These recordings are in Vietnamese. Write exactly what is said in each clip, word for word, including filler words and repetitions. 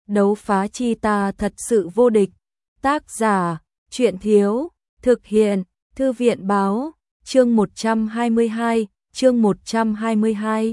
đấu phá chi ta thật sự vô địch. Tác giả, truyện thiếu, thực hiện, thư viện báo, chương một trăm hai mươi hai, chương một trăm hai mươi hai.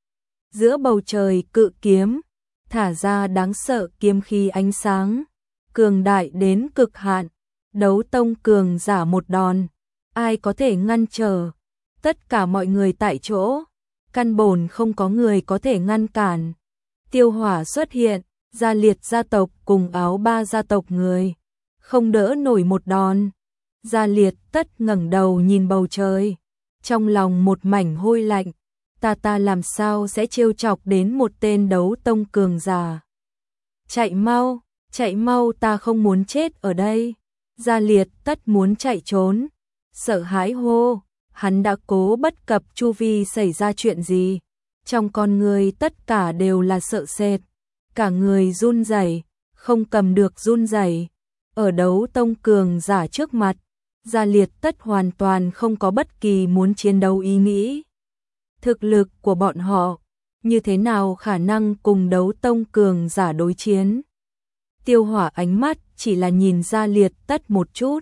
Giữa bầu trời cự kiếm, thả ra đáng sợ kiếm khí ánh sáng, cường đại đến cực hạn, đấu tông cường giả một đòn, ai có thể ngăn trở? Tất cả mọi người tại chỗ, căn bổn không có người có thể ngăn cản. Tiêu Hỏa xuất hiện, Gia Liệt gia tộc cùng Áo Ba gia tộc người, không đỡ nổi một đòn. Gia Liệt tất ngẩng đầu nhìn bầu trời, trong lòng một mảnh hôi lạnh, ta ta làm sao sẽ trêu chọc đến một tên đấu tông cường giả. Chạy mau, chạy mau, ta không muốn chết ở đây. Gia Liệt tất muốn chạy trốn, sợ hãi hô, hắn đã cố bất cập chu vi xảy ra chuyện gì. Trong con người tất cả đều là sợ sệt, cả người run rẩy, không cầm được run rẩy. Ở đấu tông cường giả trước mặt, Gia Liệt tất hoàn toàn không có bất kỳ muốn chiến đấu ý nghĩ. Thực lực của bọn họ, như thế nào khả năng cùng đấu tông cường giả đối chiến? Tiêu Hỏa ánh mắt chỉ là nhìn Gia Liệt tất một chút.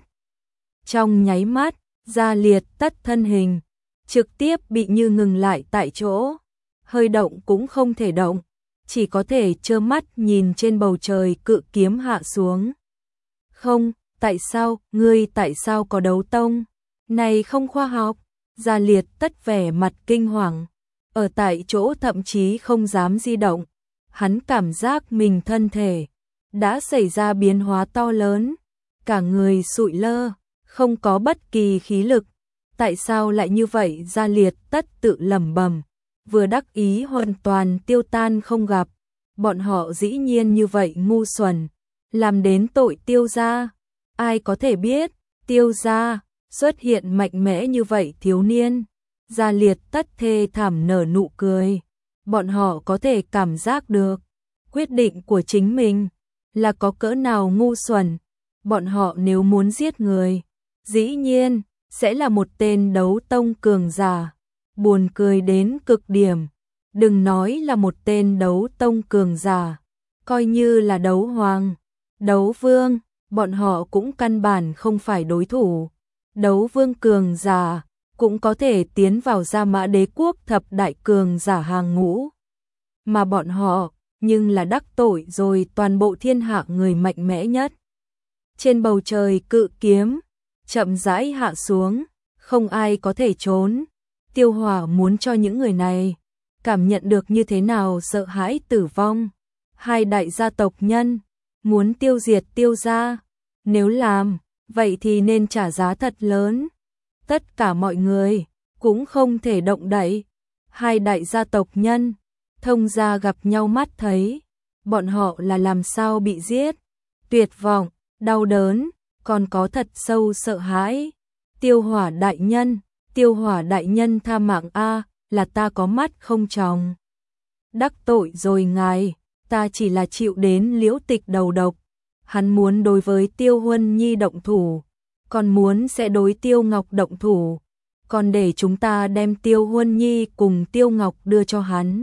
Trong nháy mắt, Gia Liệt tất thân hình, trực tiếp bị như ngừng lại tại chỗ. Hơi động cũng không thể động, chỉ có thể trơ mắt nhìn trên bầu trời cự kiếm hạ xuống. Không, tại sao, ngươi tại sao có đấu tông? Này không khoa học. Gia Liệt tất vẻ mặt kinh hoàng, ở tại chỗ thậm chí không dám di động. Hắn cảm giác mình thân thể đã xảy ra biến hóa to lớn, cả người sụi lơ, không có bất kỳ khí lực. Tại sao lại như vậy? Gia Liệt tất tự lẩm bẩm, vừa đắc ý hoàn toàn tiêu tan không gặp. Bọn họ dĩ nhiên như vậy ngu xuẩn, làm đến tội Tiêu gia. Ai có thể biết, Tiêu gia xuất hiện mạnh mẽ như vậy thiếu niên. Gia Liệt tất thê thảm nở nụ cười. Bọn họ có thể cảm giác được quyết định của chính mình là có cỡ nào ngu xuẩn. Bọn họ nếu muốn giết người, dĩ nhiên sẽ là một tên đấu tông cường giả. Buồn cười đến cực điểm. Đừng nói là một tên đấu tông cường giả, coi như là đấu hoàng, đấu vương, bọn họ cũng căn bản không phải đối thủ. Đấu vương cường giả cũng có thể tiến vào Gia Mã Đế quốc thập đại cường giả hàng ngũ. Mà bọn họ nhưng là đắc tội rồi toàn bộ thiên hạ người mạnh mẽ nhất. Trên bầu trời cự kiếm chậm rãi hạ xuống, không ai có thể trốn. Tiêu Hỏa muốn cho những người này cảm nhận được như thế nào sợ hãi tử vong. Hai đại gia tộc nhân muốn tiêu diệt Tiêu gia, nếu làm vậy thì nên trả giá thật lớn. Tất cả mọi người cũng không thể động đậy. Hai đại gia tộc nhân, Thông gia gặp nhau mắt thấy, bọn họ là làm sao bị giết. Tuyệt vọng, đau đớn, còn có thật sâu sợ hãi. Tiêu Hỏa đại nhân, Tiêu Hỏa đại nhân tha mạng a, là ta có mắt không tròng. Đắc tội rồi ngài, ta chỉ là chịu đến Liễu Tịch đầu độc. Hắn muốn đối với Tiêu Huân Nhi động thủ, còn muốn sẽ đối Tiêu Ngọc động thủ, còn để chúng ta đem Tiêu Huân Nhi cùng Tiêu Ngọc đưa cho hắn.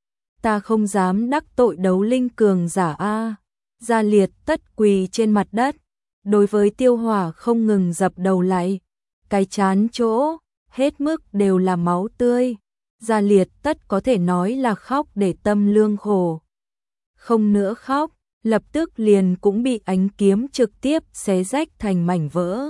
Ta không dám đắc tội đấu linh cường giả a. Gia Liệt tất quỳ trên mặt đất, đối với Tiêu Hỏa không ngừng dập đầu lại, cái chán chỗ hết mức đều là máu tươi. Gia Liệt tất có thể nói là khóc để tâm lương khổ. Không nữa khóc, lập tức liền cũng bị ánh kiếm trực tiếp xé rách thành mảnh vỡ.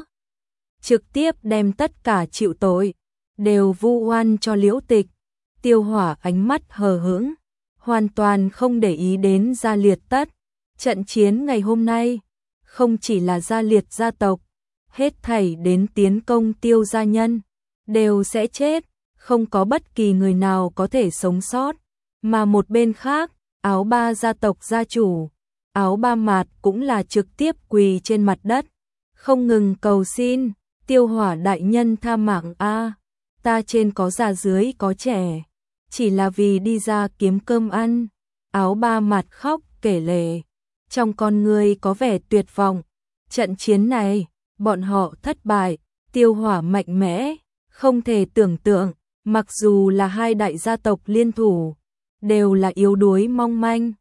Trực tiếp đem tất cả chịu tội đều vu oan cho Liễu Tịch. Tiêu Hỏa ánh mắt hờ hững, hoàn toàn không để ý đến Gia Liệt tất. Trận chiến ngày hôm nay, không chỉ là Gia Liệt gia tộc, hết thảy đến tiến công Tiêu gia nhân đều sẽ chết, không có bất kỳ người nào có thể sống sót. Mà một bên khác, Áo Ba gia tộc gia chủ, Áo Ba Mạt cũng là trực tiếp quỳ trên mặt đất, không ngừng cầu xin, Tiêu Hỏa đại nhân tha mạng a, ta trên có già dưới có trẻ, chỉ là vì đi ra kiếm cơm ăn. Áo Ba Mạt khóc kể lể, trong con người có vẻ tuyệt vọng. Trận chiến này, bọn họ thất bại, Tiêu Hỏa mạnh mẽ, không thể tưởng tượng, mặc dù là hai đại gia tộc liên thủ, đều là yếu đuối mong manh.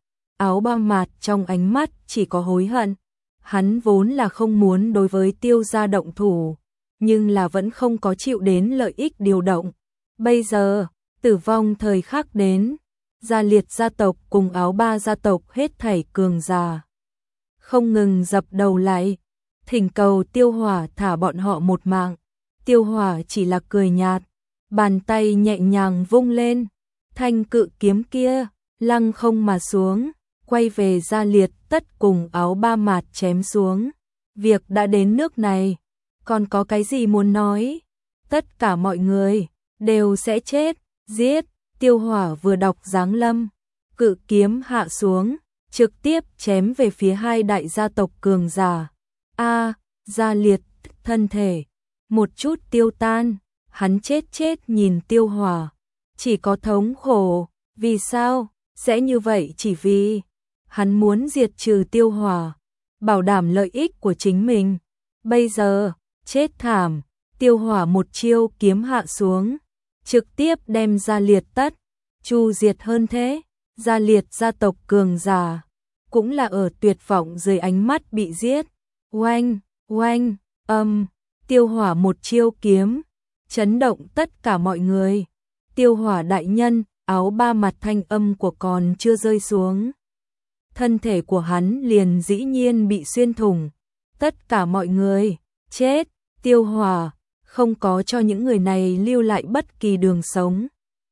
Áo Ba Mạt trong ánh mắt chỉ có hối hận. Hắn vốn là không muốn đối với Tiêu gia động thủ, nhưng là vẫn không có chịu đến lợi ích điều động. Bây giờ, tử vong thời khắc đến, Gia Liệt gia tộc cùng Áo Ba gia tộc hết thảy cường giả không ngừng dập đầu lại, thỉnh cầu Tiêu Hỏa thả bọn họ một mạng. Tiêu Hỏa chỉ là cười nhạt, bàn tay nhẹ nhàng vung lên, thanh cự kiếm kia lăng không mà xuống, quay về Gia Liệt tất cùng Áo Ba Mạt chém xuống. Việc đã đến nước này, còn có cái gì muốn nói? Tất cả mọi người đều sẽ chết, giết. Tiêu Hỏa vừa đọc giáng lâm, cự kiếm hạ xuống, trực tiếp chém về phía hai đại gia tộc cường giả. A, Gia Liệt thân thể một chút tiêu tan, hắn chết chết nhìn Tiêu Hỏa, chỉ có thống khổ. Vì sao sẽ như vậy? Chỉ vì hắn muốn diệt trừ Tiêu Hỏa, bảo đảm lợi ích của chính mình. Bây giờ chết thảm. Tiêu Hỏa một chiêu kiếm hạ xuống, trực tiếp đem Gia Liệt tất chu diệt. Hơn thế, Gia Liệt gia tộc cường giả cũng là ở tuyệt vọng dưới ánh mắt bị giết. Oanh, oanh, âm, Tiêu Hỏa một chiêu kiếm chấn động tất cả mọi người. Tiêu Hỏa đại nhân, Áo Ba Mặt thanh âm của còn chưa rơi xuống, thân thể của hắn liền dĩ nhiên bị xuyên thủng. Tất cả mọi người chết. Tiêu Hỏa không có cho những người này lưu lại bất kỳ đường sống.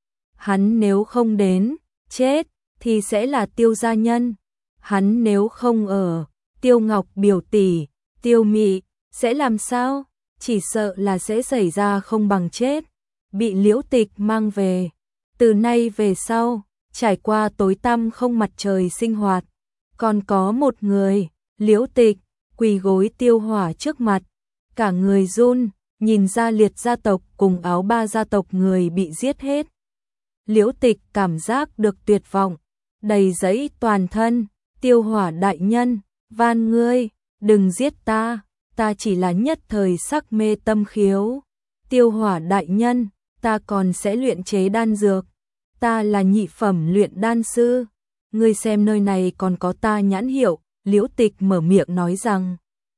Hắn nếu không đến, chết, thì sẽ là Tiêu gia nhân. Hắn nếu không ở, Tiêu Ngọc biểu tỷ, Tiêu Mị, sẽ làm sao? Chỉ sợ là sẽ xảy ra không bằng chết, bị Liễu Tịch mang về. Từ nay về sau, trải qua tối tăm không mặt trời sinh hoạt, còn có một người, Liễu Tịch, quỳ gối Tiêu Hỏa trước mặt, cả người run, nhìn Gia Liệt gia tộc cùng Áo Ba gia tộc người bị giết hết. Liễu Tịch cảm giác được tuyệt vọng, đầy dẫy toàn thân. Tiêu Hỏa đại nhân, van ngươi, đừng giết ta, ta chỉ là nhất thời sắc mê tâm khiếu. Tiêu Hỏa đại nhân, ta còn sẽ luyện chế đan dược, ta là nhị phẩm luyện đan sư, ngươi xem nơi này còn có ta nhãn hiệu. Liễu Tịch mở miệng nói rằng,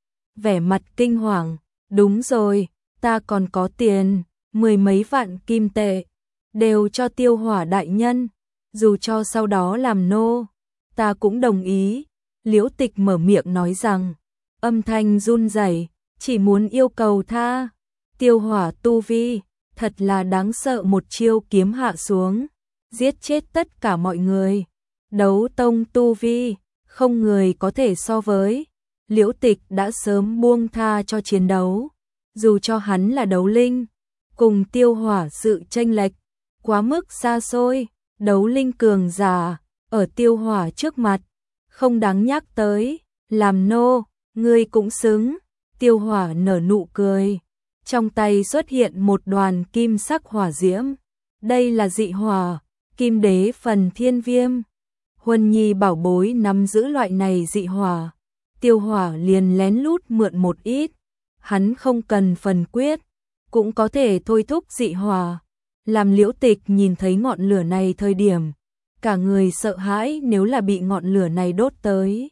vẻ mặt kinh hoàng. Đúng rồi, ta còn có tiền, mười mấy vạn kim tệ, đều cho Tiêu Hỏa đại nhân, dù cho sau đó làm nô, ta cũng đồng ý. Liễu Tịch mở miệng nói rằng, âm thanh run rẩy, chỉ muốn yêu cầu tha. Tiêu Hỏa tu vi thật là đáng sợ, một chiêu kiếm hạ xuống, giết chết tất cả mọi người. Đấu tông tu vi, không người có thể so với. Liễu Tịch đã sớm buông tha cho chiến đấu, dù cho hắn là đấu linh, cùng Tiêu Hỏa sự chênh lệch quá mức xa xôi. Đấu linh cường giả ở Tiêu Hỏa trước mặt không đáng nhắc tới, làm nô, ngươi cũng xứng. Tiêu Hỏa nở nụ cười, trong tay xuất hiện một đoàn kim sắc hỏa diễm. Đây là dị hỏa, Kim Đế phần thiên viêm. Huân Nhi bảo bối nắm giữ loại này dị hỏa, Tiêu Hỏa liền lén lút mượn một ít, hắn không cần phần quyết, cũng có thể thôi thúc dị hỏa. Làm Liễu Tịch nhìn thấy ngọn lửa này thời điểm, cả người sợ hãi. Nếu là bị ngọn lửa này đốt tới,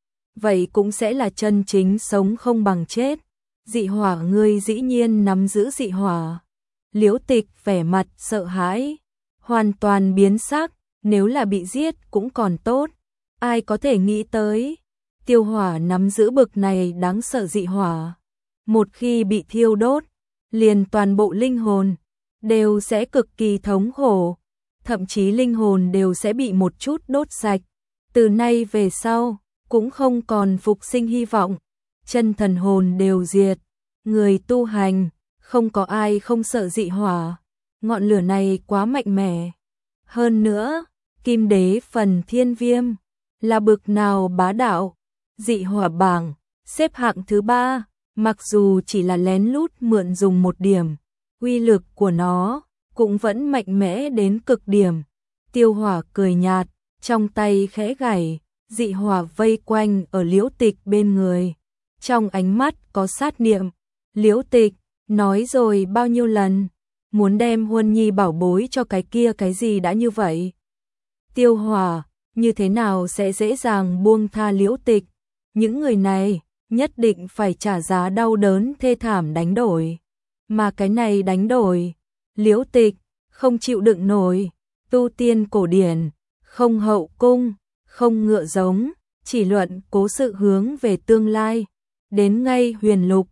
vậy cũng sẽ là chân chính sống không bằng chết. Dị hỏa, ngươi dĩ nhiên nắm giữ dị hỏa. Liễu Tịch vẻ mặt sợ hãi, hoàn toàn biến sắc. Nếu là bị giết cũng còn tốt, ai có thể nghĩ tới Tiêu Hỏa nắm giữ bực này đáng sợ dị hỏa, một khi bị thiêu đốt, liền toàn bộ linh hồn đều sẽ cực kỳ thống khổ, thậm chí linh hồn đều sẽ bị một chút đốt sạch. Từ nay về sau, cũng không còn phục sinh hy vọng, chân thần hồn đều diệt. Người tu hành, không có ai không sợ dị hỏa, ngọn lửa này quá mạnh mẽ. Hơn nữa, Kim Đế phần thiên viêm là bực nào bá đạo. Dị hỏa bảng xếp hạng thứ ba, mặc dù chỉ là lén lút mượn dùng một điểm, uy lực của nó cũng vẫn mạnh mẽ đến cực điểm. Tiêu Hỏa cười nhạt, trong tay khẽ gảy, dị hỏa vây quanh ở Liễu Tịch bên người, trong ánh mắt có sát niệm. Liễu Tịch, nói rồi bao nhiêu lần, muốn đem Huân Nhi bảo bối cho cái kia cái gì đã như vậy. Tiêu Hỏa, như thế nào sẽ dễ dàng buông tha Liễu Tịch. Những người này nhất định phải trả giá đau đớn thê thảm đánh đổi. Mà cái này đánh đổi, Liễu Tịch không chịu đựng nổi. Tu tiên cổ điển, không hậu cung, không ngựa giống, chỉ luận cố sự hướng về tương lai. Đến ngay huyền lục,